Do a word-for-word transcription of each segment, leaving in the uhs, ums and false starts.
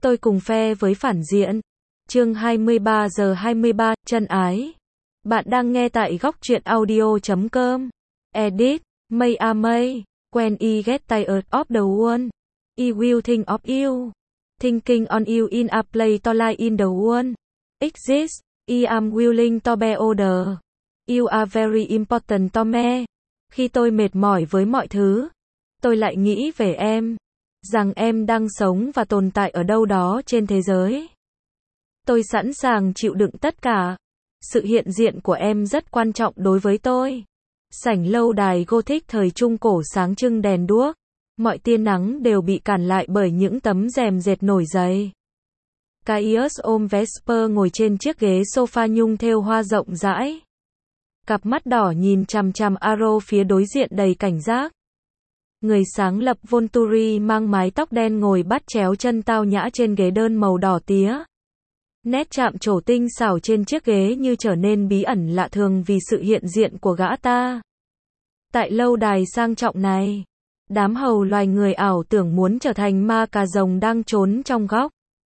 Tôi cùng phe với phản diện. Chương hai mươi ba giờ hai mươi ba, chân ái. Bạn đang nghe tại góc truyện audio chấm com. Edit, May a May, when I get tired of the world, I will think of you. Thinking on you in a place to lie in the world. Exist, I am willing to be older. You are very important to me. Khi tôi mệt mỏi với mọi thứ, tôi lại nghĩ về em. Rằng em đang sống và tồn tại ở đâu đó trên thế giới. Tôi sẵn sàng chịu đựng tất cả. Sự hiện diện của em rất quan trọng đối với tôi. Sảnh lâu đài Gothic thời Trung Cổ sáng trưng đèn đuốc. Mọi tia nắng đều bị cản lại bởi những tấm rèm dệt nổi dày. Caius ôm Vesper ngồi trên chiếc ghế sofa nhung thêu hoa rộng rãi. Cặp mắt đỏ nhìn chằm chằm Aro phía đối diện đầy cảnh giác. Người sáng lập Volturi mang mái tóc đen ngồi bắt chéo chân tao nhã trên ghế đơn màu đỏ tía. Nét chạm trổ tinh xảo trên chiếc ghế như trở nên bí ẩn lạ thường vì sự hiện diện của gã ta. Tại lâu đài sang trọng này, đám hầu loài người ảo tưởng muốn trở thành ma cà rồng đang trốn trong góc.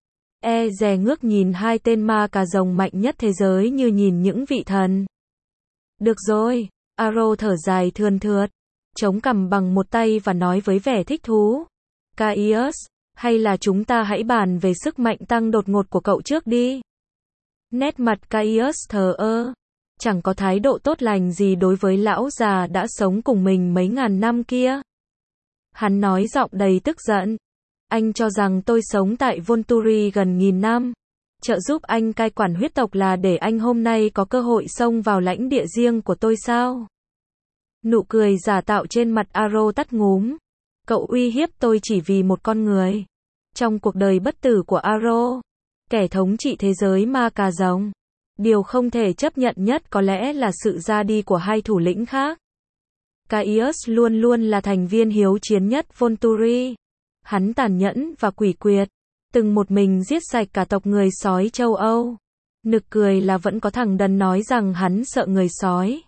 E dè ngước nhìn hai tên ma cà rồng mạnh nhất thế giới như nhìn những vị thần. Được rồi, Aro thở dài thườn thượt, chống cằm bằng một tay và nói với vẻ thích thú. Caius, hay là chúng ta hãy bàn về sức mạnh tăng đột ngột của cậu trước đi. Nét mặt Caius thờ ơ, chẳng có thái độ tốt lành gì đối với lão già đã sống cùng mình mấy ngàn năm kia. Hắn nói giọng đầy tức giận. Anh cho rằng tôi sống tại Volturi gần nghìn năm. Trợ giúp anh cai quản huyết tộc là để anh hôm nay có cơ hội xông vào lãnh địa riêng của tôi sao? Nụ cười giả tạo trên mặt Aro tắt ngúm. Cậu uy hiếp tôi chỉ vì một con người. Trong cuộc đời bất tử của Aro, kẻ thống trị thế giới ma cà rồng, điều không thể chấp nhận nhất có lẽ là sự ra đi của hai thủ lĩnh khác. Caius luôn luôn là thành viên hiếu chiến nhất Volturi. Hắn tàn nhẫn và quỷ quyệt, từng một mình giết sạch cả tộc người sói châu Âu. Nực cười là vẫn có thằng đần nói rằng hắn sợ người sói.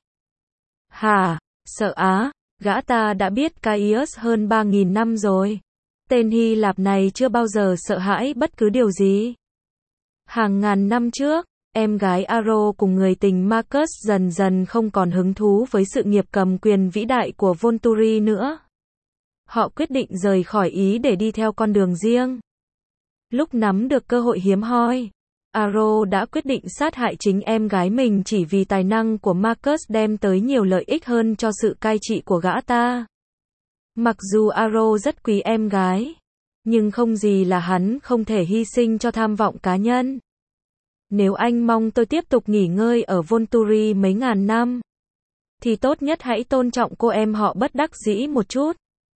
Hả, sợ á, gã ta đã biết Caius hơn ba nghìn năm rồi. Tên Hy Lạp này chưa bao giờ sợ hãi bất cứ điều gì. Hàng ngàn năm trước, em gái Aro cùng người tình Marcus dần dần không còn hứng thú với sự nghiệp cầm quyền vĩ đại của Volturi nữa. Họ quyết định rời khỏi Ý để đi theo con đường riêng. Lúc nắm được cơ hội hiếm hoi, Aro đã quyết định sát hại chính em gái mình chỉ vì tài năng của Marcus đem tới nhiều lợi ích hơn cho sự cai trị của gã ta. Mặc dù Aro rất quý em gái, nhưng không gì là hắn không thể hy sinh cho tham vọng cá nhân. Nếu anh mong tôi tiếp tục nghỉ ngơi ở Volturi mấy ngàn năm, thì tốt nhất hãy tôn trọng cô em họ bất đắc dĩ một chút.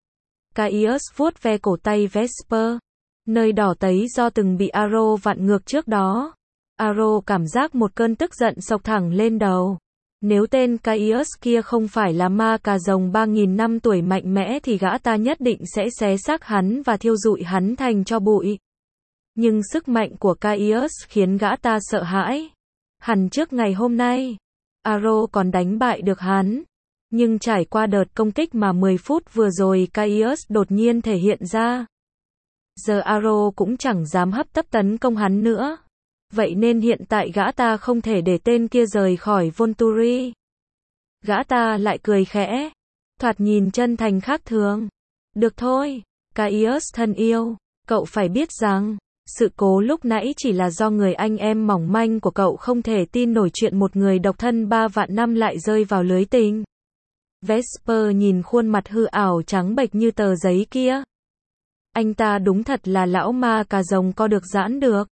Caius vuốt ve cổ tay Vesper, nơi đỏ tấy do từng bị Aro vặn ngược trước đó. Aro cảm giác một cơn tức giận xộc thẳng lên đầu. Nếu tên Caius kia không phải là ma cà rồng ba nghìn năm tuổi mạnh mẽ thì gã ta nhất định sẽ xé xác hắn và thiêu rụi hắn thành tro bụi. Nhưng sức mạnh của Caius khiến gã ta sợ hãi. Hẳn trước ngày hôm nay, Aro còn đánh bại được hắn. Nhưng trải qua đợt công kích mà mười phút vừa rồi Caius đột nhiên thể hiện ra. Giờ Aro cũng chẳng dám hấp tấp tấn công hắn nữa. Vậy nên hiện tại gã ta không thể để tên kia rời khỏi Volturi. Gã ta lại cười khẽ, thoạt nhìn chân thành khác thường. Được thôi, Caius thân yêu, cậu phải biết rằng, sự cố lúc nãy chỉ là do người anh em mỏng manh của cậu không thể tin nổi chuyện một người độc thân ba vạn năm lại rơi vào lưới tình. Vesper nhìn khuôn mặt hư ảo trắng bệch như tờ giấy kia. Anh ta đúng thật là lão ma cà rồng co được giãn được.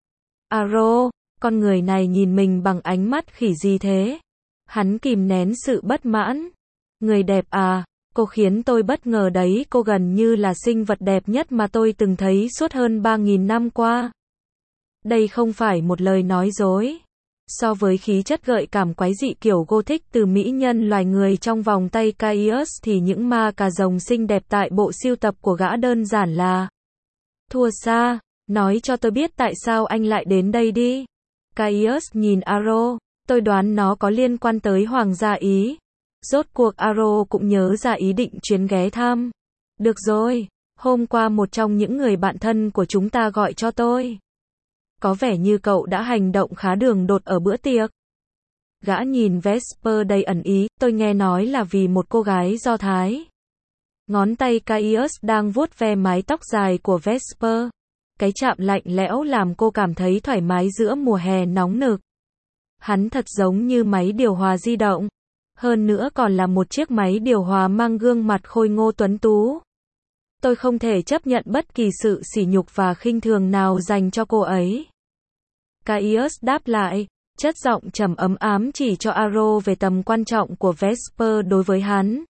Aro, con người này nhìn mình bằng ánh mắt khỉ gì thế? Hắn kìm nén sự bất mãn. Người đẹp à, cô khiến tôi bất ngờ đấy, cô gần như là sinh vật đẹp nhất mà tôi từng thấy suốt hơn ba nghìn năm qua. Đây không phải một lời nói dối. So với khí chất gợi cảm quái dị kiểu Gothic từ mỹ nhân loài người trong vòng tay Caius thì những ma cà rồng xinh đẹp tại bộ sưu tập của gã đơn giản là thua xa. Nói cho tôi biết tại sao anh lại đến đây đi. Caius nhìn Aro, tôi đoán nó có liên quan tới Hoàng gia Ý. Rốt cuộc Aro cũng nhớ ra ý định chuyến ghé thăm. Được rồi, Hôm qua một trong những người bạn thân của chúng ta gọi cho tôi. Có vẻ như cậu đã hành động khá đường đột ở bữa tiệc. Gã nhìn Vesper đầy ẩn ý, tôi nghe nói là vì một cô gái Do Thái. Ngón tay Caius đang vuốt ve mái tóc dài của Vesper. Cái chạm lạnh lẽo làm cô cảm thấy thoải mái giữa mùa hè nóng nực. Hắn thật giống như máy điều hòa di động. Hơn nữa còn là một chiếc máy điều hòa mang gương mặt khôi ngô tuấn tú. Tôi không thể chấp nhận bất kỳ sự sỉ nhục và khinh thường nào dành cho cô ấy. Caius đáp lại, chất giọng trầm ấm ám chỉ cho Aro về tầm quan trọng của Vesper đối với hắn.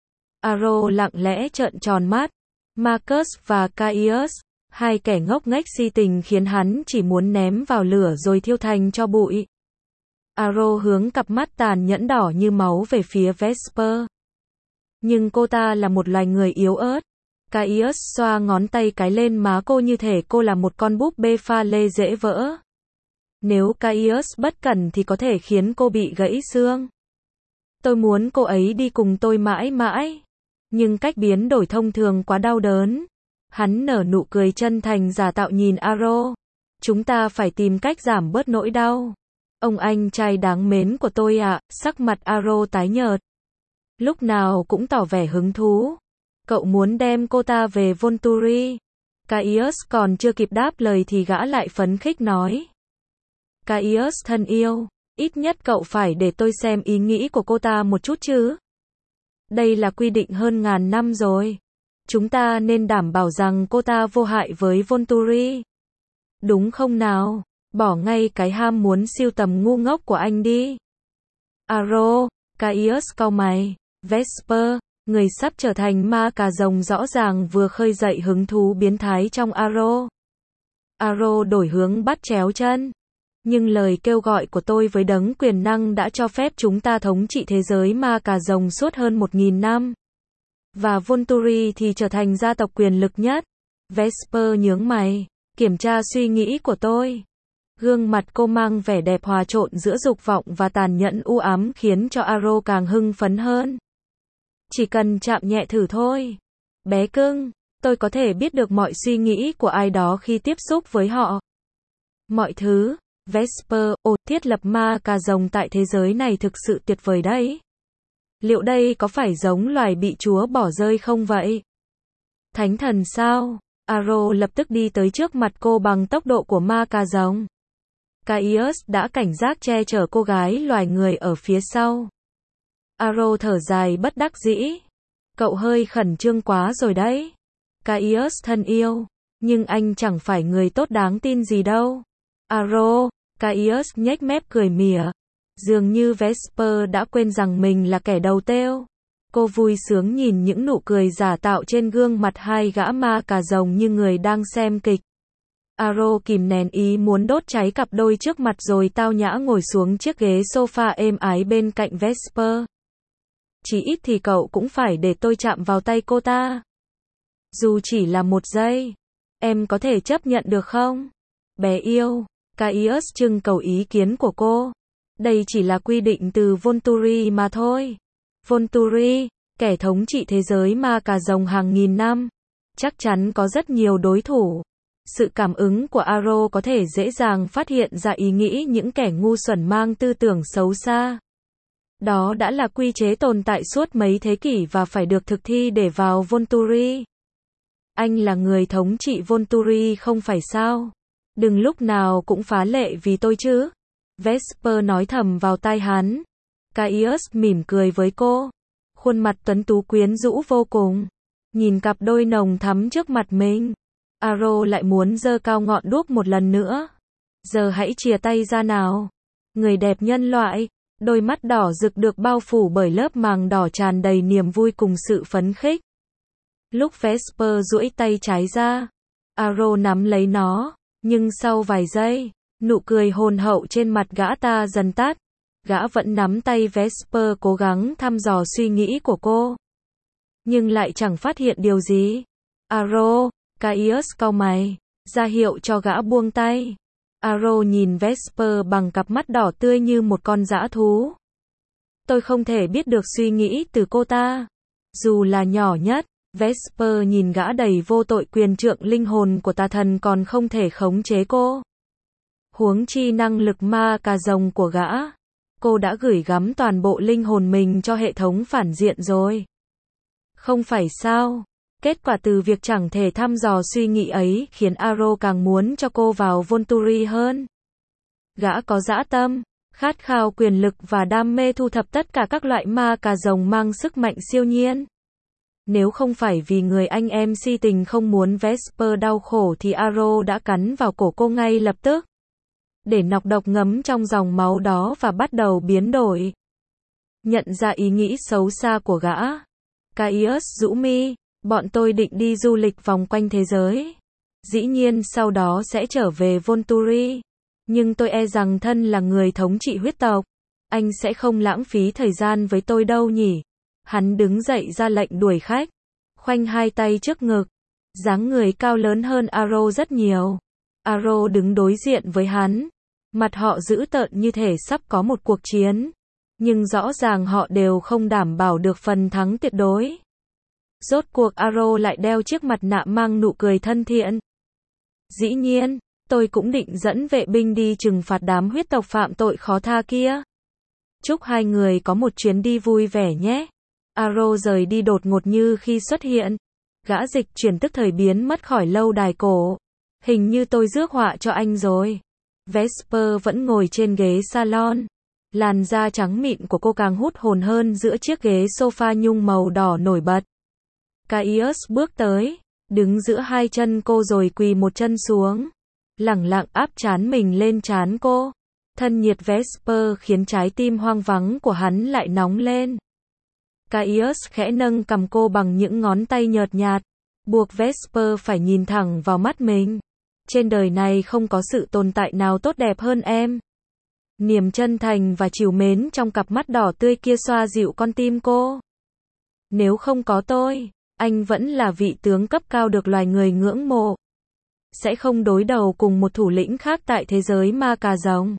Aro lặng lẽ trợn tròn mắt. Marcus và Caius, hai kẻ ngốc nghếch si tình khiến hắn chỉ muốn ném vào lửa rồi thiêu thành tro bụi. Aro hướng cặp mắt tàn nhẫn đỏ như máu về phía Vesper. Nhưng cô ta là một loài người yếu ớt. Caius xoa ngón tay cái lên má cô như thể cô là một con búp bê pha lê dễ vỡ. Nếu Caius bất cẩn thì có thể khiến cô bị gãy xương. Tôi muốn cô ấy đi cùng tôi mãi mãi. Nhưng cách biến đổi thông thường quá đau đớn. Hắn nở nụ cười chân thành giả tạo nhìn Aro. Chúng ta phải tìm cách giảm bớt nỗi đau. Ông anh trai đáng mến của tôi ạ, à, sắc mặt Aro tái nhợt. Lúc nào cũng tỏ vẻ hứng thú. Cậu muốn đem cô ta về Volturi. Caius còn chưa kịp đáp lời thì gã lại phấn khích nói. Caius thân yêu, ít nhất cậu phải để tôi xem ý nghĩ của cô ta một chút chứ. Đây là quy định hơn ngàn năm rồi. Chúng ta nên đảm bảo rằng cô ta vô hại với Volturi. Đúng không nào? Bỏ ngay cái ham muốn siêu tầm ngu ngốc của anh đi. Aro, Caius cau mày. Vesper, người sắp trở thành ma cà rồng rõ ràng vừa khơi dậy hứng thú biến thái trong Aro. Aro đổi hướng bắt chéo chân. Nhưng lời kêu gọi của tôi với đấng quyền năng đã cho phép chúng ta thống trị thế giới ma cà rồng suốt hơn một nghìn năm. Và Volturi thì trở thành gia tộc quyền lực nhất. Vesper nhướng mày, kiểm tra suy nghĩ của tôi. Gương mặt cô mang vẻ đẹp hòa trộn giữa dục vọng và tàn nhẫn u ám khiến cho Aro càng hưng phấn hơn. Chỉ cần chạm nhẹ thử thôi. Bé cưng, tôi có thể biết được mọi suy nghĩ của ai đó khi tiếp xúc với họ. Mọi thứ, Vesper, ồ, thiết lập ma cà rồng tại thế giới này thực sự tuyệt vời đấy. Liệu đây có phải giống loài bị Chúa bỏ rơi không vậy? Thánh thần sao? Aro lập tức đi tới trước mặt cô bằng tốc độ của ma cà rồng. Caius đã cảnh giác che chở cô gái loài người ở phía sau. Aro thở dài bất đắc dĩ. Cậu hơi khẩn trương quá rồi đấy. Caius thân yêu, nhưng anh chẳng phải người tốt đáng tin gì đâu. Aro, Caius nhếch mép cười mỉa. Dường như Vesper đã quên rằng mình là kẻ đầu têu. Cô vui sướng nhìn những nụ cười giả tạo trên gương mặt hai gã ma cà rồng như người đang xem kịch. Aro kìm nén ý muốn đốt cháy cặp đôi trước mặt rồi tao nhã ngồi xuống chiếc ghế sofa êm ái bên cạnh Vesper. Chỉ ít thì cậu cũng phải để tôi chạm vào tay cô ta. Dù chỉ là một giây. Em có thể chấp nhận được không? Bé yêu. Caius trưng cầu ý kiến của cô. Đây chỉ là quy định từ Volturi mà thôi. Volturi, kẻ thống trị thế giới ma cà rồng hàng nghìn năm. Chắc chắn có rất nhiều đối thủ. Sự cảm ứng của Aro có thể dễ dàng phát hiện ra ý nghĩ những kẻ ngu xuẩn mang tư tưởng xấu xa. Đó đã là quy chế tồn tại suốt mấy thế kỷ và phải được thực thi để vào Volturi. Anh là người thống trị Volturi không phải sao? Đừng lúc nào cũng phá lệ vì tôi chứ. Vesper nói thầm vào tai hắn. Caius mỉm cười với cô. Khuôn mặt tuấn tú quyến rũ vô cùng. Nhìn cặp đôi nồng thắm trước mặt mình. Aro lại muốn giơ cao ngọn đuốc một lần nữa. Giờ hãy chia tay ra nào. Người đẹp nhân loại. Đôi mắt đỏ rực được bao phủ bởi lớp màng đỏ tràn đầy niềm vui cùng sự phấn khích. Lúc Vesper duỗi tay trái ra, Aro nắm lấy nó, nhưng sau vài giây, nụ cười hồn hậu trên mặt gã ta dần tắt. Gã vẫn nắm tay Vesper cố gắng thăm dò suy nghĩ của cô. Nhưng lại chẳng phát hiện điều gì. Aro, Caius cau mày, ra hiệu cho gã buông tay. Aro nhìn Vesper bằng cặp mắt đỏ tươi như một con dã thú. Tôi không thể biết được suy nghĩ từ cô ta. Dù là nhỏ nhất, Vesper nhìn gã đầy vô tội, quyền trượng linh hồn của tà thần còn không thể khống chế cô. Huống chi năng lực ma cà rồng của gã. Cô đã gửi gắm toàn bộ linh hồn mình cho hệ thống phản diện rồi. Không phải sao? Kết quả từ việc chẳng thể thăm dò suy nghĩ ấy khiến Arrow càng muốn cho cô vào Volturi hơn. Gã có dã tâm, khát khao quyền lực và đam mê thu thập tất cả các loại ma cà rồng mang sức mạnh siêu nhiên. Nếu không phải vì người anh em si tình không muốn Vesper đau khổ thì Arrow đã cắn vào cổ cô ngay lập tức. Để nọc độc ngấm trong dòng máu đó và bắt đầu biến đổi. Nhận ra ý nghĩ xấu xa của gã, Caius rũ mi, bọn tôi định đi du lịch vòng quanh thế giới. Dĩ nhiên sau đó sẽ trở về Volturi. Nhưng tôi e rằng thân là người thống trị huyết tộc, anh sẽ không lãng phí thời gian với tôi đâu nhỉ. Hắn đứng dậy ra lệnh đuổi khách, khoanh hai tay trước ngực, dáng người cao lớn hơn Arrow rất nhiều. Arrow đứng đối diện với hắn, mặt họ dữ tợn như thể sắp có một cuộc chiến, nhưng rõ ràng họ đều không đảm bảo được phần thắng tuyệt đối. Rốt cuộc Arrow lại đeo chiếc mặt nạ mang nụ cười thân thiện. Dĩ nhiên, tôi cũng định dẫn vệ binh đi trừng phạt đám huyết tộc phạm tội khó tha kia. Chúc hai người có một chuyến đi vui vẻ nhé. Arrow rời đi đột ngột như khi xuất hiện. Gã dịch chuyển tức thời biến mất khỏi lâu đài cổ. Hình như tôi rước họa cho anh rồi. Vesper vẫn ngồi trên ghế salon. Làn da trắng mịn của cô càng hút hồn hơn giữa chiếc ghế sofa nhung màu đỏ nổi bật. Caius bước tới, đứng giữa hai chân cô rồi quỳ một chân xuống. Lẳng lặng áp trán mình lên trán cô. Thân nhiệt Vesper khiến trái tim hoang vắng của hắn lại nóng lên. Caius khẽ nâng cầm cô bằng những ngón tay nhợt nhạt, buộc Vesper phải nhìn thẳng vào mắt mình. Trên đời này không có sự tồn tại nào tốt đẹp hơn em. Niềm chân thành và trìu mến trong cặp mắt đỏ tươi kia xoa dịu con tim cô. Nếu không có tôi, anh vẫn là vị tướng cấp cao được loài người ngưỡng mộ. Sẽ không đối đầu cùng một thủ lĩnh khác tại thế giới ma cà rồng.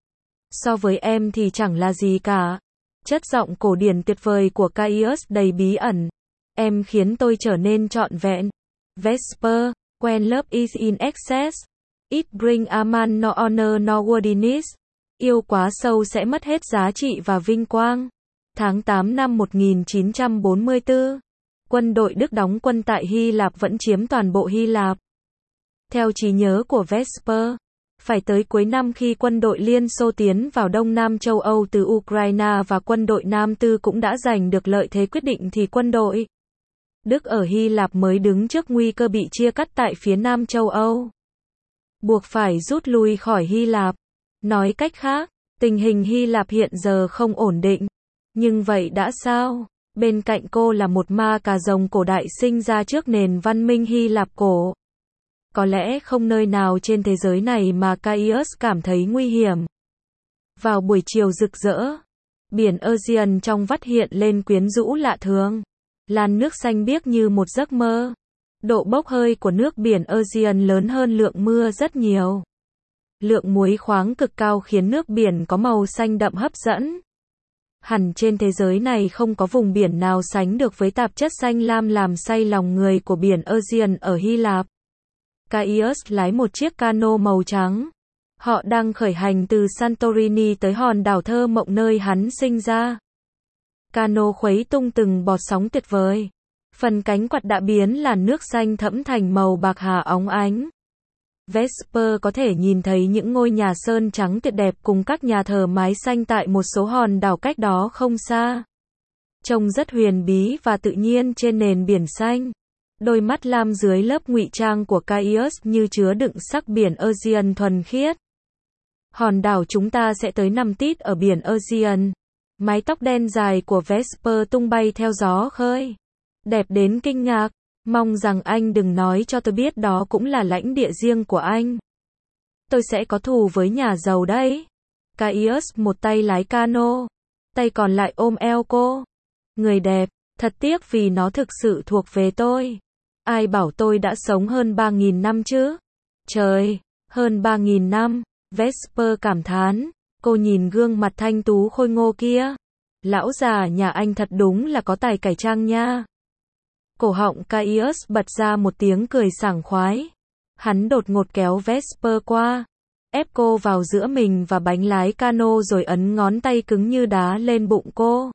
So với em thì chẳng là gì cả. Chất giọng cổ điển tuyệt vời của Caius đầy bí ẩn. Em khiến tôi trở nên trọn vẹn. Vesper, when love is in excess, it bring a man no honor no worthiness. Yêu quá sâu sẽ mất hết giá trị và vinh quang. Tháng tám năm một nghìn chín trăm bốn mươi tư, quân đội Đức đóng quân tại Hy Lạp vẫn chiếm toàn bộ Hy Lạp. Theo trí nhớ của Vesper, phải tới cuối năm khi quân đội Liên Xô tiến vào Đông Nam châu Âu từ Ukraine và quân đội Nam Tư cũng đã giành được lợi thế quyết định thì quân đội Đức ở Hy Lạp mới đứng trước nguy cơ bị chia cắt tại phía Nam châu Âu. Buộc phải rút lui khỏi Hy Lạp. Nói cách khác, tình hình Hy Lạp hiện giờ không ổn định. Nhưng vậy đã sao? Bên cạnh cô là một ma cà rồng cổ đại sinh ra trước nền văn minh Hy Lạp cổ. Có lẽ không nơi nào trên thế giới này mà Caius cảm thấy nguy hiểm. Vào buổi chiều rực rỡ, biển Aegean trong vắt hiện lên quyến rũ lạ thường. Làn nước xanh biếc như một giấc mơ. Độ bốc hơi của nước biển Aegean lớn hơn lượng mưa rất nhiều. Lượng muối khoáng cực cao khiến nước biển có màu xanh đậm hấp dẫn. Hẳn trên thế giới này không có vùng biển nào sánh được với tạp chất xanh lam làm say lòng người của biển Aegean ở Hy Lạp. Caius lái một chiếc cano màu trắng. Họ đang khởi hành từ Santorini tới hòn đảo thơ mộng nơi hắn sinh ra. Cano khuấy tung từng bọt sóng tuyệt vời. Phần cánh quạt đã biến làn nước xanh thẫm thành màu bạc hà óng ánh. Vesper có thể nhìn thấy những ngôi nhà sơn trắng tuyệt đẹp cùng các nhà thờ mái xanh tại một số hòn đảo cách đó không xa. Trông rất huyền bí và tự nhiên trên nền biển xanh. Đôi mắt lam dưới lớp ngụy trang của Caius như chứa đựng sắc biển Aegean thuần khiết. Hòn đảo chúng ta sẽ tới nằm tít ở biển Aegean. Mái tóc đen dài của Vesper tung bay theo gió khơi. Đẹp đến kinh ngạc. Mong rằng anh đừng nói cho tôi biết đó cũng là lãnh địa riêng của anh. Tôi sẽ có thù với nhà giàu đấy. Caius một tay lái cano, tay còn lại ôm eo cô. Người đẹp, thật tiếc vì nó thực sự thuộc về tôi. Ai bảo tôi đã sống hơn ba nghìn năm chứ? Trời, hơn ba nghìn năm, Vesper cảm thán. Cô nhìn gương mặt thanh tú khôi ngô kia. Lão già nhà anh thật đúng là có tài cải trang nha. Cổ họng Caius bật ra một tiếng cười sảng khoái. Hắn đột ngột kéo Vesper qua, ép cô vào giữa mình và bánh lái cano rồi ấn ngón tay cứng như đá lên bụng cô.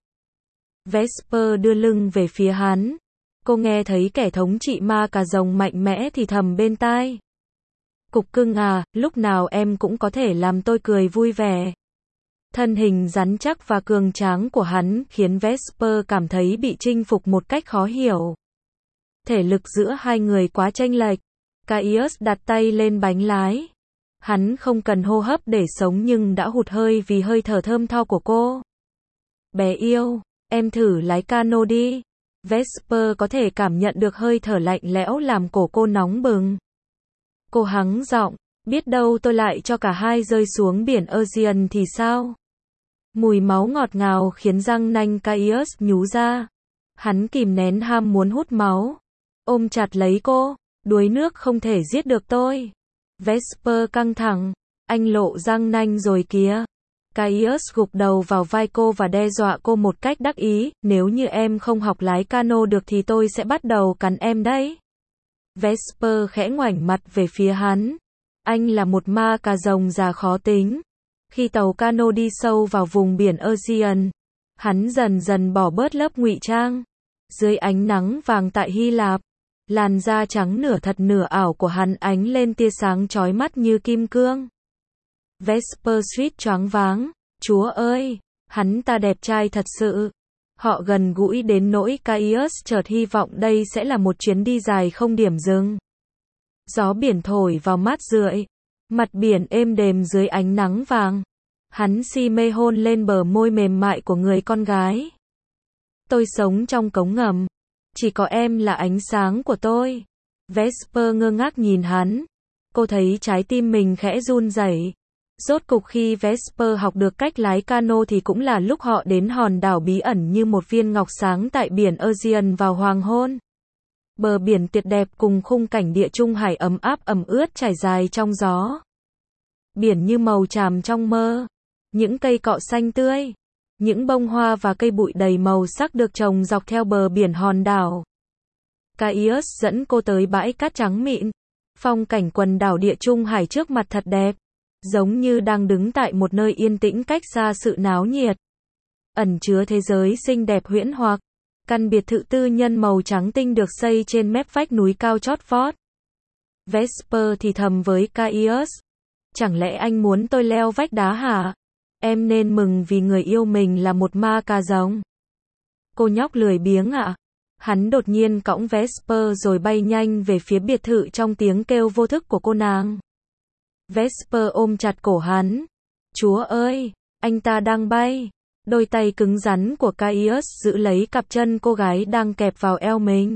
Vesper đưa lưng về phía hắn. Cô nghe thấy kẻ thống trị ma cà rồng mạnh mẽ thì thầm bên tai. Cục cưng à, lúc nào em cũng có thể làm tôi cười vui vẻ. Thân hình rắn chắc và cường tráng của hắn khiến Vesper cảm thấy bị chinh phục một cách khó hiểu. Thể lực giữa hai người quá chênh lệch. Caius đặt tay lên bánh lái. Hắn không cần hô hấp để sống nhưng đã hụt hơi vì hơi thở thơm tho của cô. Bé yêu, em thử lái cano đi. Vesper có thể cảm nhận được hơi thở lạnh lẽo làm cổ cô nóng bừng. Cô hắng giọng, biết đâu tôi lại cho cả hai rơi xuống biển Aegean thì sao? Mùi máu ngọt ngào khiến răng nanh Caius nhú ra. Hắn kìm nén ham muốn hút máu. Ôm chặt lấy cô, đuối nước không thể giết được tôi. Vesper căng thẳng, anh lộ răng nanh rồi kìa. Caius gục đầu vào vai cô và đe dọa cô một cách đắc ý, nếu như em không học lái cano được thì tôi sẽ bắt đầu cắn em đấy. Vesper khẽ ngoảnh mặt về phía hắn. Anh là một ma cà rồng già khó tính. Khi tàu cano đi sâu vào vùng biển Aegean, hắn dần dần bỏ bớt lớp ngụy trang. Dưới ánh nắng vàng tại Hy Lạp, làn da trắng nửa thật nửa ảo của hắn ánh lên tia sáng chói mắt như kim cương. Vesper suýt choáng váng. Chúa ơi, hắn ta đẹp trai thật sự. Họ gần gũi đến nỗi Caius chợt hy vọng đây sẽ là một chuyến đi dài không điểm dừng. Gió biển thổi vào mát rượi, mặt biển êm đềm dưới ánh nắng vàng. Hắn si mê hôn lên bờ môi mềm mại của người con gái. Tôi sống trong cống ngầm. Chỉ có em là ánh sáng của tôi. Vesper ngơ ngác nhìn hắn. Cô thấy trái tim mình khẽ run rẩy. Rốt cục khi Vesper học được cách lái cano thì cũng là lúc họ đến hòn đảo bí ẩn như một viên ngọc sáng tại biển Aegean vào hoàng hôn. Bờ biển tuyệt đẹp cùng khung cảnh địa trung hải ấm áp ẩm ướt trải dài trong gió. Biển như màu tràm trong mơ. Những cây cọ xanh tươi. Những bông hoa và cây bụi đầy màu sắc được trồng dọc theo bờ biển hòn đảo. Caius dẫn cô tới bãi cát trắng mịn. Phong cảnh quần đảo địa trung hải trước mặt thật đẹp. Giống như đang đứng tại một nơi yên tĩnh cách xa sự náo nhiệt. Ẩn chứa thế giới xinh đẹp huyễn hoặc. Căn biệt thự tư nhân màu trắng tinh được xây trên mép vách núi cao chót vót. Vesper thì thầm với Caius. Chẳng lẽ anh muốn tôi leo vách đá hả? Em nên mừng vì người yêu mình là một ma cà rồng. Cô nhóc lười biếng ạ. À? Hắn đột nhiên cõng Vesper rồi bay nhanh về phía biệt thự trong tiếng kêu vô thức của cô nàng. Vesper ôm chặt cổ hắn. Chúa ơi, anh ta đang bay. Đôi tay cứng rắn của Caius giữ lấy cặp chân cô gái đang kẹp vào eo mình.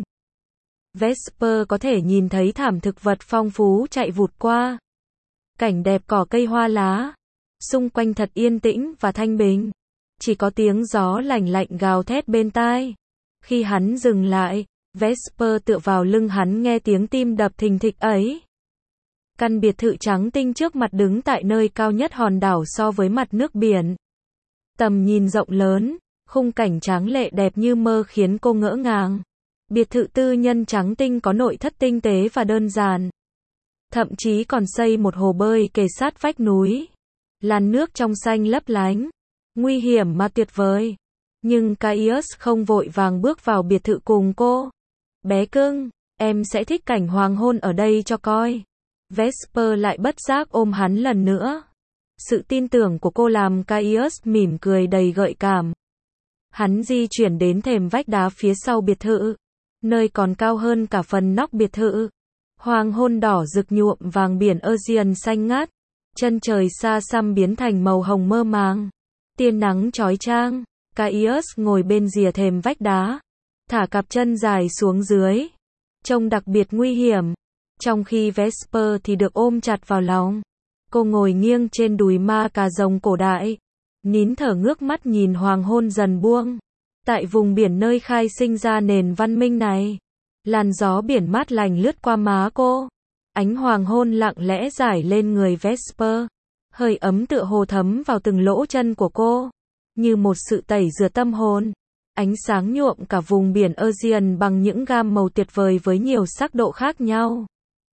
Vesper có thể nhìn thấy thảm thực vật phong phú chạy vụt qua. Cảnh đẹp cỏ cây hoa lá. Xung quanh thật yên tĩnh và thanh bình. Chỉ có tiếng gió lạnh lạnh gào thét bên tai. Khi hắn dừng lại, Vesper tựa vào lưng hắn nghe tiếng tim đập thình thịch ấy. Căn biệt thự trắng tinh trước mặt đứng tại nơi cao nhất hòn đảo so với mặt nước biển. Tầm nhìn rộng lớn, khung cảnh tráng lệ đẹp như mơ khiến cô ngỡ ngàng. Biệt thự tư nhân trắng tinh có nội thất tinh tế và đơn giản. Thậm chí còn xây một hồ bơi kề sát vách núi. Làn nước trong xanh lấp lánh. Nguy hiểm mà tuyệt vời. Nhưng Caius không vội vàng bước vào biệt thự cùng cô. Bé cưng, em sẽ thích cảnh hoàng hôn ở đây cho coi. Vesper lại bất giác ôm hắn lần nữa. Sự tin tưởng của cô làm Caius mỉm cười đầy gợi cảm. Hắn di chuyển đến thềm vách đá phía sau biệt thự. Nơi còn cao hơn cả phần nóc biệt thự. Hoàng hôn đỏ rực nhuộm vàng biển Aegean xanh ngát. Chân trời xa xăm biến thành màu hồng mơ màng. Tia nắng chói chang. Caius ngồi bên rìa thềm vách đá. Thả cặp chân dài xuống dưới. Trông đặc biệt nguy hiểm. Trong khi Vesper thì được ôm chặt vào lòng. Cô ngồi nghiêng trên đùi ma cà rồng cổ đại. Nín thở ngước mắt nhìn hoàng hôn dần buông. Tại vùng biển nơi khai sinh ra nền văn minh này. Làn gió biển mát lành lướt qua má cô. Ánh hoàng hôn lặng lẽ rải lên người Vesper. Hơi ấm tựa hồ thấm vào từng lỗ chân của cô. Như một sự tẩy rửa tâm hồn. Ánh sáng nhuộm cả vùng biển Aegean bằng những gam màu tuyệt vời với nhiều sắc độ khác nhau.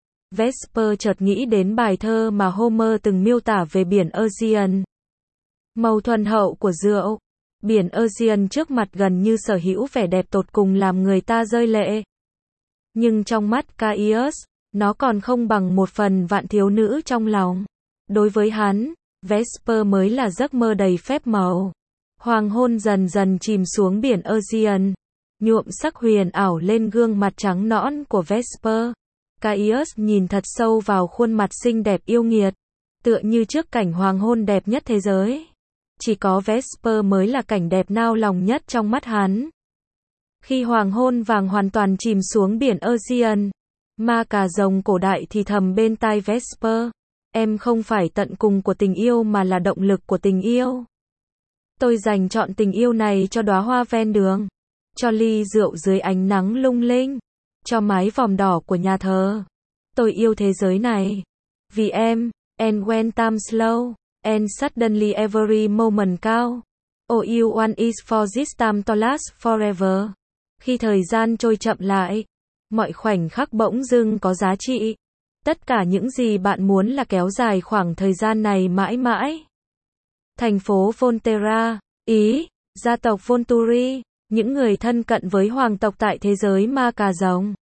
Vesper chợt nghĩ đến bài thơ mà Homer từng miêu tả về biển Aegean. Màu thuần hậu của rượu. Biển Aegean trước mặt gần như sở hữu vẻ đẹp tột cùng làm người ta rơi lệ. Nhưng trong mắt Caius, nó còn không bằng một phần vạn thiếu nữ trong lòng. Đối với hắn, Vesper mới là giấc mơ đầy phép màu. Hoàng hôn dần dần chìm xuống biển Aegean, nhuộm sắc huyền ảo lên gương mặt trắng nõn của Vesper. Caius nhìn thật sâu vào khuôn mặt xinh đẹp yêu nghiệt, tựa như trước cảnh hoàng hôn đẹp nhất thế giới. Chỉ có Vesper mới là cảnh đẹp nao lòng nhất trong mắt hắn. Khi hoàng hôn vàng hoàn toàn chìm xuống biển Aegean, ma cà rồng cổ đại thì thầm bên tai Vesper, em không phải tận cùng của tình yêu mà là động lực của tình yêu. Tôi dành trọn tình yêu này cho đóa hoa ven đường, cho ly rượu dưới ánh nắng lung linh, cho mái vòm đỏ của nhà thờ. Tôi yêu thế giới này vì em, and when time slow, and suddenly every moment count. Oh you want is for this time to last forever. Khi thời gian trôi chậm lại, mọi khoảnh khắc bỗng dưng có giá trị. Tất cả những gì bạn muốn là kéo dài khoảng thời gian này mãi mãi. Thành phố Volterra, Ý, gia tộc Volturi, những người thân cận với hoàng tộc tại thế giới ma cà rồng,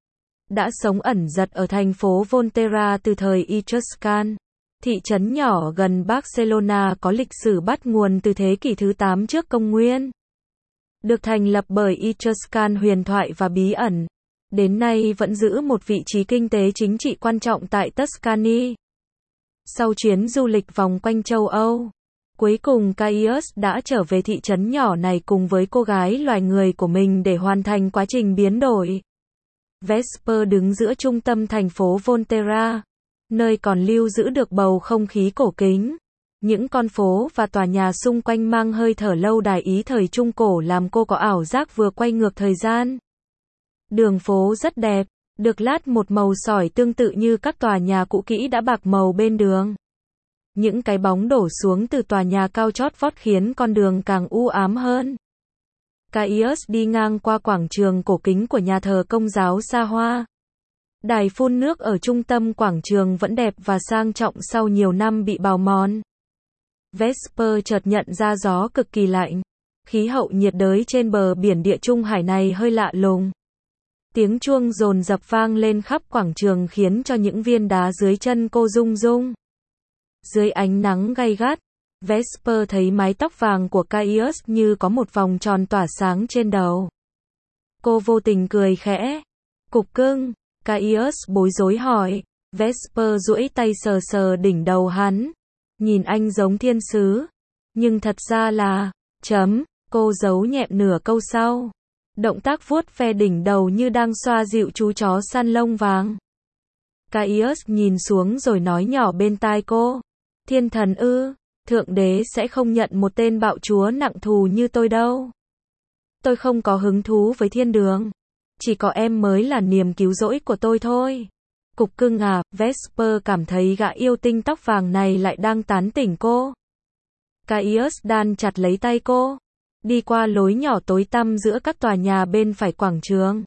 đã sống ẩn dật ở thành phố Volterra từ thời Etruscan. Thị trấn nhỏ gần Barcelona có lịch sử bắt nguồn từ thế kỷ thứ tám trước công nguyên. Được thành lập bởi Etruscan huyền thoại và bí ẩn, đến nay vẫn giữ một vị trí kinh tế chính trị quan trọng tại Tuscany. Sau chuyến du lịch vòng quanh châu Âu, cuối cùng Caius đã trở về thị trấn nhỏ này cùng với cô gái loài người của mình để hoàn thành quá trình biến đổi. Vesper đứng giữa trung tâm thành phố Volterra, nơi còn lưu giữ được bầu không khí cổ kính. Những con phố và tòa nhà xung quanh mang hơi thở lâu đài Ý thời Trung Cổ làm cô có ảo giác vừa quay ngược thời gian. Đường phố rất đẹp, được lát một màu sỏi tương tự như các tòa nhà cũ kỹ đã bạc màu bên đường. Những cái bóng đổ xuống từ tòa nhà cao chót vót khiến con đường càng u ám hơn. Caius đi ngang qua quảng trường cổ kính của nhà thờ Công giáo xa hoa. Đài phun nước ở trung tâm quảng trường vẫn đẹp và sang trọng sau nhiều năm bị bào mòn. Vesper chợt nhận ra gió cực kỳ lạnh. Khí hậu nhiệt đới trên bờ biển Địa Trung Hải này hơi lạ lùng. Tiếng chuông dồn dập vang lên khắp quảng trường khiến cho những viên đá dưới chân cô rung rung. Dưới ánh nắng gay gắt, Vesper thấy mái tóc vàng của Caius như có một vòng tròn tỏa sáng trên đầu. Cô vô tình cười khẽ. Cục cưng, Caius bối rối hỏi. Vesper duỗi tay sờ sờ đỉnh đầu hắn. Nhìn anh giống thiên sứ. Nhưng thật ra là, chấm, cô giấu nhẹm nửa câu sau. Động tác vuốt ve đỉnh đầu như đang xoa dịu chú chó săn lông vàng. Caius nhìn xuống rồi nói nhỏ bên tai cô. Thiên thần ư, thượng đế sẽ không nhận một tên bạo chúa nặng thù như tôi đâu. Tôi không có hứng thú với thiên đường. Chỉ có em mới là niềm cứu rỗi của tôi thôi. Cục cưng à, Vesper cảm thấy gã yêu tinh tóc vàng này lại đang tán tỉnh cô. Caius đan chặt lấy tay cô. Đi qua lối nhỏ tối tăm giữa các tòa nhà bên phải quảng trường.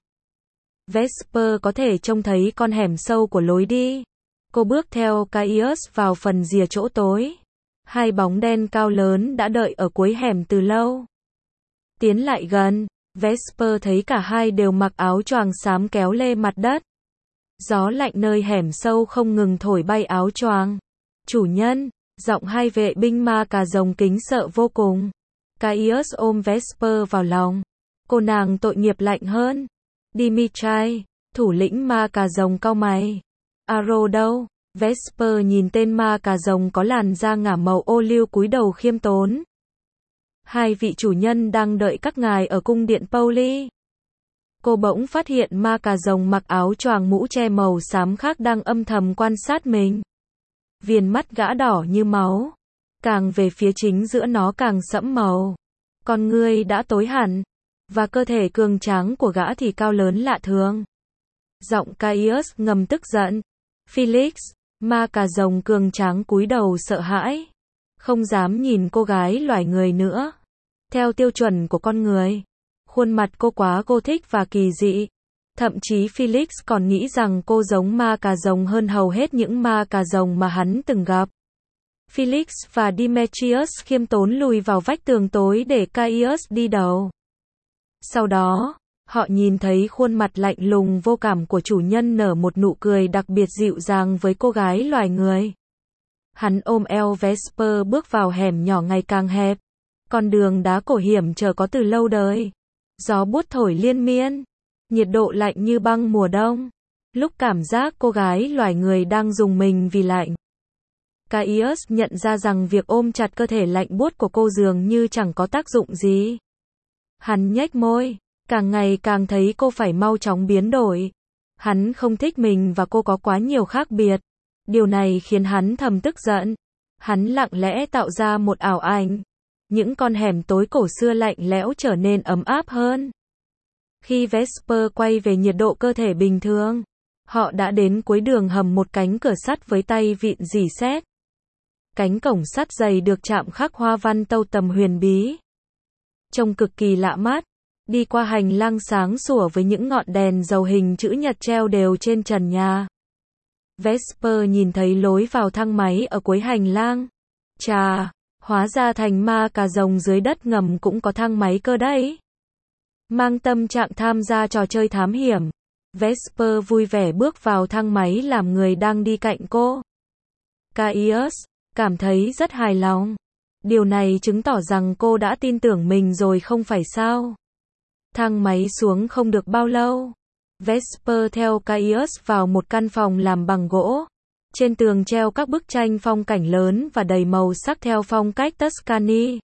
Vesper có thể trông thấy con hẻm sâu của lối đi. Cô bước theo Caius vào phần rìa chỗ tối. Hai bóng đen cao lớn đã đợi ở cuối hẻm từ lâu. Tiến lại gần, Vesper thấy cả hai đều mặc áo choàng xám kéo lê mặt đất. Gió lạnh nơi hẻm sâu không ngừng thổi bay áo choàng. Chủ nhân, giọng hai vệ binh ma cà rồng kính sợ vô cùng. Caius ôm Vesper vào lòng. Cô nàng tội nghiệp lạnh hơn. Dimitri, thủ lĩnh ma cà rồng cau mày. Aro đâu? Vesper nhìn tên ma cà rồng có làn da ngả màu ô liu cúi đầu khiêm tốn. Hai vị chủ nhân đang đợi các ngài ở cung điện Pauli. Cô bỗng phát hiện ma cà rồng mặc áo choàng mũ che màu xám khác đang âm thầm quan sát mình. Viền mắt gã đỏ như máu. Càng về phía chính giữa nó càng sẫm màu. Con ngươi đã tối hẳn. Và cơ thể cường tráng của gã thì cao lớn lạ thường. Giọng Caius ngầm tức giận. Felix, ma cà rồng cường tráng cúi đầu sợ hãi. Không dám nhìn cô gái loài người nữa. Theo tiêu chuẩn của con người, Khuôn mặt cô quá gothic và kỳ dị. Thậm chí Felix còn nghĩ rằng cô giống ma cà rồng hơn hầu hết những ma cà rồng mà hắn từng gặp. Felix và Demetrius khiêm tốn lùi vào vách tường tối để Caius đi đầu. Sau đó, họ nhìn thấy khuôn mặt lạnh lùng vô cảm của chủ nhân nở một nụ cười đặc biệt dịu dàng với cô gái loài người. Hắn ôm eo Vesper bước vào hẻm nhỏ ngày càng hẹp. Con đường đá cổ hiểm trở có từ lâu đời. Gió buốt thổi liên miên. Nhiệt độ lạnh như băng mùa đông. Lúc cảm giác cô gái loài người đang rùng mình vì lạnh. Caius nhận ra rằng việc ôm chặt cơ thể lạnh buốt của cô dường như chẳng có tác dụng gì. Hắn nhếch môi, càng ngày càng thấy cô phải mau chóng biến đổi. Hắn không thích mình và cô có quá nhiều khác biệt. Điều này khiến hắn thầm tức giận. Hắn lặng lẽ tạo ra một ảo ảnh. Những con hẻm tối cổ xưa lạnh lẽo trở nên ấm áp hơn. Khi Vesper quay về nhiệt độ cơ thể bình thường, họ đã đến cuối đường hầm một cánh cửa sắt với tay vịn rỉ sét. Cánh cổng sắt dày được chạm khắc hoa văn tâu tầm huyền bí. Trông cực kỳ lạ mắt. Đi qua hành lang sáng sủa với những ngọn đèn dầu hình chữ nhật treo đều trên trần nhà. Vesper nhìn thấy lối vào thang máy ở cuối hành lang. Chà, hóa ra thành ma cà rồng dưới đất ngầm cũng có thang máy cơ đấy. Mang tâm trạng tham gia trò chơi thám hiểm, Vesper vui vẻ bước vào thang máy làm người đang đi cạnh cô. Caius cảm thấy rất hài lòng. Điều này chứng tỏ rằng cô đã tin tưởng mình rồi không phải sao? Thang máy xuống không được bao lâu. Vesper theo Caius vào một căn phòng làm bằng gỗ. Trên tường treo các bức tranh phong cảnh lớn và đầy màu sắc theo phong cách Tuscany.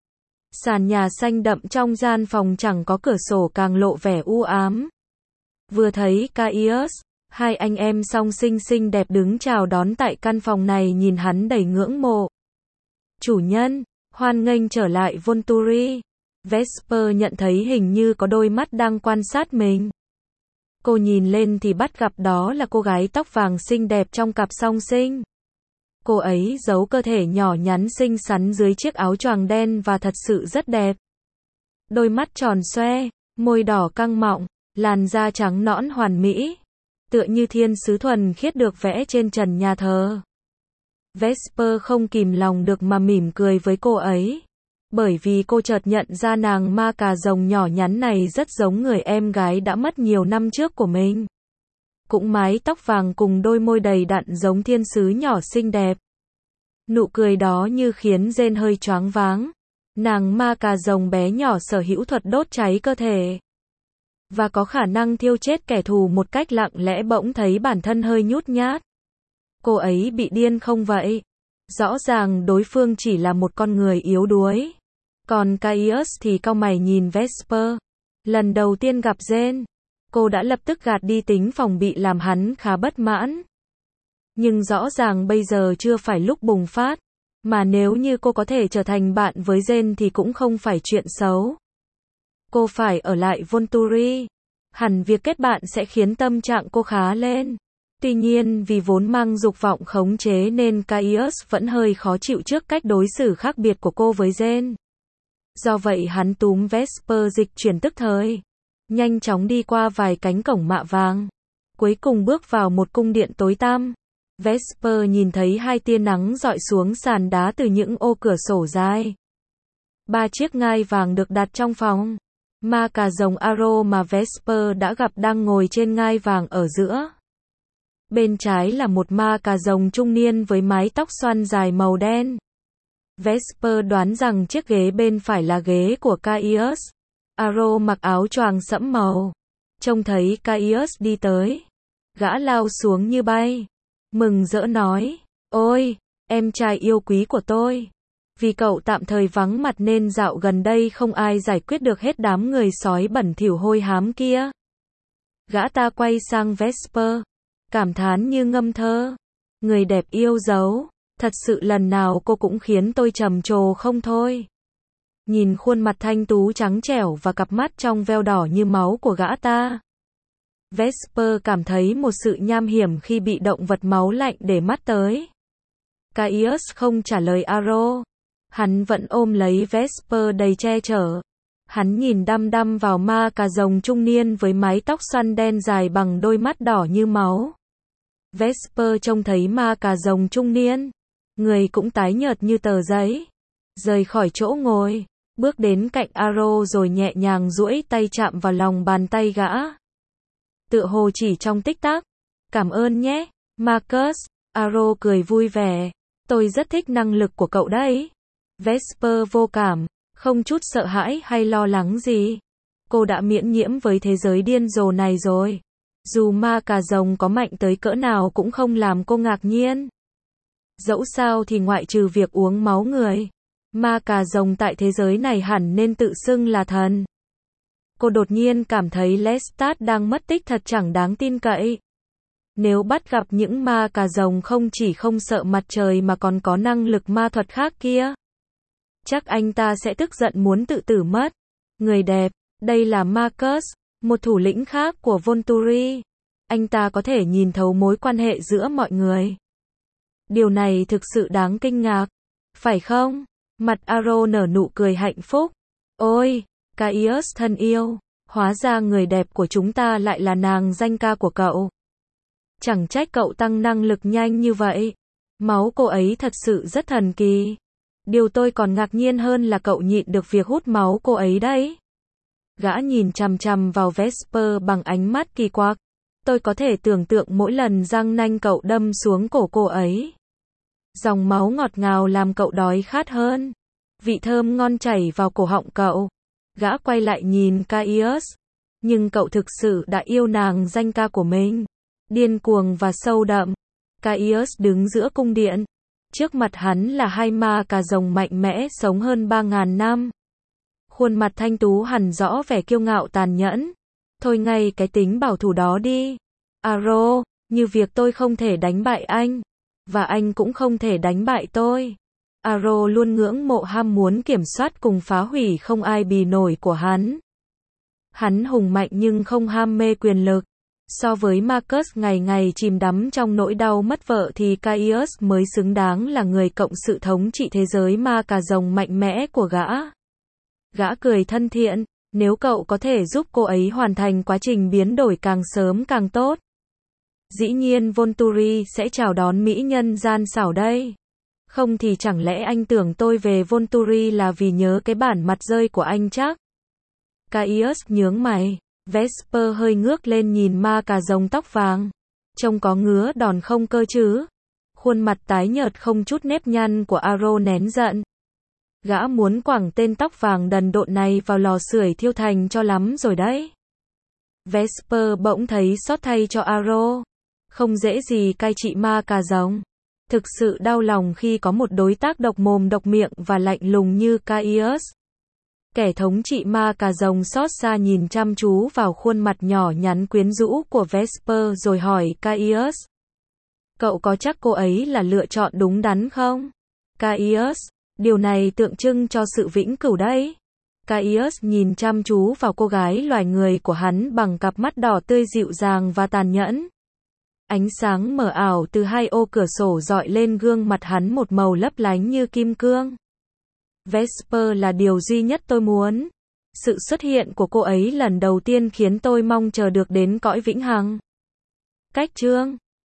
Sàn nhà xanh đậm trong gian phòng chẳng có cửa sổ càng lộ vẻ u ám. Vừa thấy Caius, hai anh em song sinh xinh đẹp đứng chào đón tại căn phòng này nhìn hắn đầy ngưỡng mộ. Chủ nhân, hoan nghênh trở lại Volturi. Vesper nhận thấy hình như có đôi mắt đang quan sát mình. Cô nhìn lên thì bắt gặp đó là cô gái tóc vàng xinh đẹp trong cặp song sinh. Cô ấy giấu cơ thể nhỏ nhắn xinh xắn dưới chiếc áo choàng đen và thật sự rất đẹp. Đôi mắt tròn xoe, môi đỏ căng mọng, làn da trắng nõn hoàn mỹ, tựa như thiên sứ thuần khiết được vẽ trên trần nhà thờ. Vesper không kìm lòng được mà mỉm cười với cô ấy. Bởi vì cô chợt nhận ra nàng ma cà rồng nhỏ nhắn này rất giống người em gái đã mất nhiều năm trước của mình. Cũng mái tóc vàng cùng đôi môi đầy đặn giống thiên sứ nhỏ xinh đẹp. Nụ cười đó như khiến Jane hơi choáng váng. Nàng ma cà rồng bé nhỏ sở hữu thuật đốt cháy cơ thể. Và có khả năng thiêu chết kẻ thù một cách lặng lẽ bỗng thấy bản thân hơi nhút nhát. Cô ấy bị điên không vậy? Rõ ràng đối phương chỉ là một con người yếu đuối. Còn Caius thì cau mày nhìn Vesper. Lần đầu tiên gặp Jane, cô đã lập tức gạt đi tính phòng bị làm hắn khá bất mãn. Nhưng rõ ràng bây giờ chưa phải lúc bùng phát. Mà nếu như cô có thể trở thành bạn với Jane thì cũng không phải chuyện xấu. Cô phải ở lại Volturi. Hẳn việc kết bạn sẽ khiến tâm trạng cô khá lên. Tuy nhiên vì vốn mang dục vọng khống chế nên Caius vẫn hơi khó chịu trước cách đối xử khác biệt của cô với Jane. Do vậy hắn túm Vesper dịch chuyển tức thời. Nhanh chóng đi qua vài cánh cổng mạ vàng. Cuối cùng bước vào một cung điện tối tăm. Vesper nhìn thấy hai tia nắng rọi xuống sàn đá từ những ô cửa sổ dài. Ba chiếc ngai vàng được đặt trong phòng. Ma cà rồng Aro mà Vesper đã gặp đang ngồi trên ngai vàng ở giữa. Bên trái là một ma cà rồng trung niên với mái tóc xoăn dài màu đen. Vesper đoán rằng chiếc ghế bên phải là ghế của Caius. Aro mặc áo choàng sẫm màu. Trông thấy Caius đi tới. Gã lao xuống như bay. Mừng rỡ nói, ôi, em trai yêu quý của tôi. Vì cậu tạm thời vắng mặt nên dạo gần đây không ai giải quyết được hết đám người sói bẩn thỉu hôi hám kia. Gã ta quay sang Vesper. Cảm thán như ngâm thơ. Người đẹp yêu dấu. Thật sự lần nào cô cũng khiến tôi trầm trồ không thôi. Nhìn khuôn mặt thanh tú trắng trẻo và cặp mắt trong veo đỏ như máu của gã ta. Vesper cảm thấy một sự nham hiểm khi bị động vật máu lạnh để mắt tới. Caius không trả lời Aro. Hắn vẫn ôm lấy Vesper đầy che chở. Hắn nhìn đăm đăm vào ma cà rồng trung niên với mái tóc xoăn đen dài bằng đôi mắt đỏ như máu. Vesper trông thấy ma cà rồng trung niên, người cũng tái nhợt như tờ giấy, rời khỏi chỗ ngồi, bước đến cạnh Aro rồi nhẹ nhàng duỗi tay chạm vào lòng bàn tay gã. Tựa hồ chỉ trong tích tắc. Cảm ơn nhé, Marcus. Aro cười vui vẻ. Tôi rất thích năng lực của cậu đấy. Vesper vô cảm, không chút sợ hãi hay lo lắng gì. Cô đã miễn nhiễm với thế giới điên rồ này rồi. Dù ma cà rồng có mạnh tới cỡ nào cũng không làm cô ngạc nhiên. Dẫu sao thì ngoại trừ việc uống máu người, ma cà rồng tại thế giới này hẳn nên tự xưng là thần. Cô đột nhiên cảm thấy Lestat đang mất tích thật chẳng đáng tin cậy. Nếu bắt gặp những ma cà rồng không chỉ không sợ mặt trời mà còn có năng lực ma thuật khác kia, chắc anh ta sẽ tức giận muốn tự tử mất. Người đẹp, đây là Marcus, một thủ lĩnh khác của Volturi. Anh ta có thể nhìn thấu mối quan hệ giữa mọi người. Điều này thực sự đáng kinh ngạc, phải không? Mặt Aro nở nụ cười hạnh phúc. Ôi, Caius thân yêu, hóa ra người đẹp của chúng ta lại là nàng danh ca của cậu. Chẳng trách cậu tăng năng lực nhanh như vậy. Máu cô ấy thật sự rất thần kỳ. Điều tôi còn ngạc nhiên hơn là cậu nhịn được việc hút máu cô ấy đấy. Gã nhìn chằm chằm vào Vesper bằng ánh mắt kỳ quặc. Tôi có thể tưởng tượng mỗi lần răng nanh cậu đâm xuống cổ cô ấy, dòng máu ngọt ngào làm cậu đói khát hơn. Vị thơm ngon chảy vào cổ họng cậu. Gã quay lại nhìn Caius. Nhưng cậu thực sự đã yêu nàng danh ca của mình. Điên cuồng và sâu đậm. Caius đứng giữa cung điện. Trước mặt hắn là hai ma cà rồng mạnh mẽ sống hơn ba ngàn năm. Khuôn mặt thanh tú hằn rõ vẻ kiêu ngạo tàn nhẫn. Thôi ngay cái tính bảo thủ đó đi. Aro, như việc tôi không thể đánh bại anh. Và anh cũng không thể đánh bại tôi. Aro luôn ngưỡng mộ ham muốn kiểm soát cùng phá hủy không ai bì nổi của hắn. Hắn hùng mạnh nhưng không ham mê quyền lực. So với Marcus ngày ngày chìm đắm trong nỗi đau mất vợ thì Caius mới xứng đáng là người cộng sự thống trị thế giới ma cà rồng mạnh mẽ của gã. Gã cười thân thiện, nếu cậu có thể giúp cô ấy hoàn thành quá trình biến đổi càng sớm càng tốt. Dĩ nhiên Volturi sẽ chào đón mỹ nhân gian xảo đây. Không thì chẳng lẽ anh tưởng tôi về Volturi là vì nhớ cái bản mặt rơi của anh chắc? Caius nhướng mày. Vesper hơi ngước lên nhìn ma cà rồng tóc vàng. Trông có ngứa đòn không cơ chứ? Khuôn mặt tái nhợt không chút nếp nhăn của Aro nén giận. Gã muốn quẳng tên tóc vàng đần độn này vào lò sưởi thiêu thành cho lắm rồi đấy. Vesper bỗng thấy xót thay cho Aro. Không dễ gì cai trị ma cà rồng. Thực sự đau lòng khi có một đối tác độc mồm độc miệng và lạnh lùng như Caius. Kẻ thống trị ma cà rồng xót xa nhìn chăm chú vào khuôn mặt nhỏ nhắn quyến rũ của Vesper rồi hỏi Caius. Cậu có chắc cô ấy là lựa chọn đúng đắn không? Caius, điều này tượng trưng cho sự vĩnh cửu đấy. Caius nhìn chăm chú vào cô gái loài người của hắn bằng cặp mắt đỏ tươi dịu dàng và tàn nhẫn. Ánh sáng mờ ảo từ hai ô cửa sổ dọi lên gương mặt hắn một màu lấp lánh như kim cương. Vesper là điều duy nhất tôi muốn. Sự xuất hiện của cô ấy lần đầu tiên khiến tôi mong chờ được đến cõi vĩnh hằng. Cách chương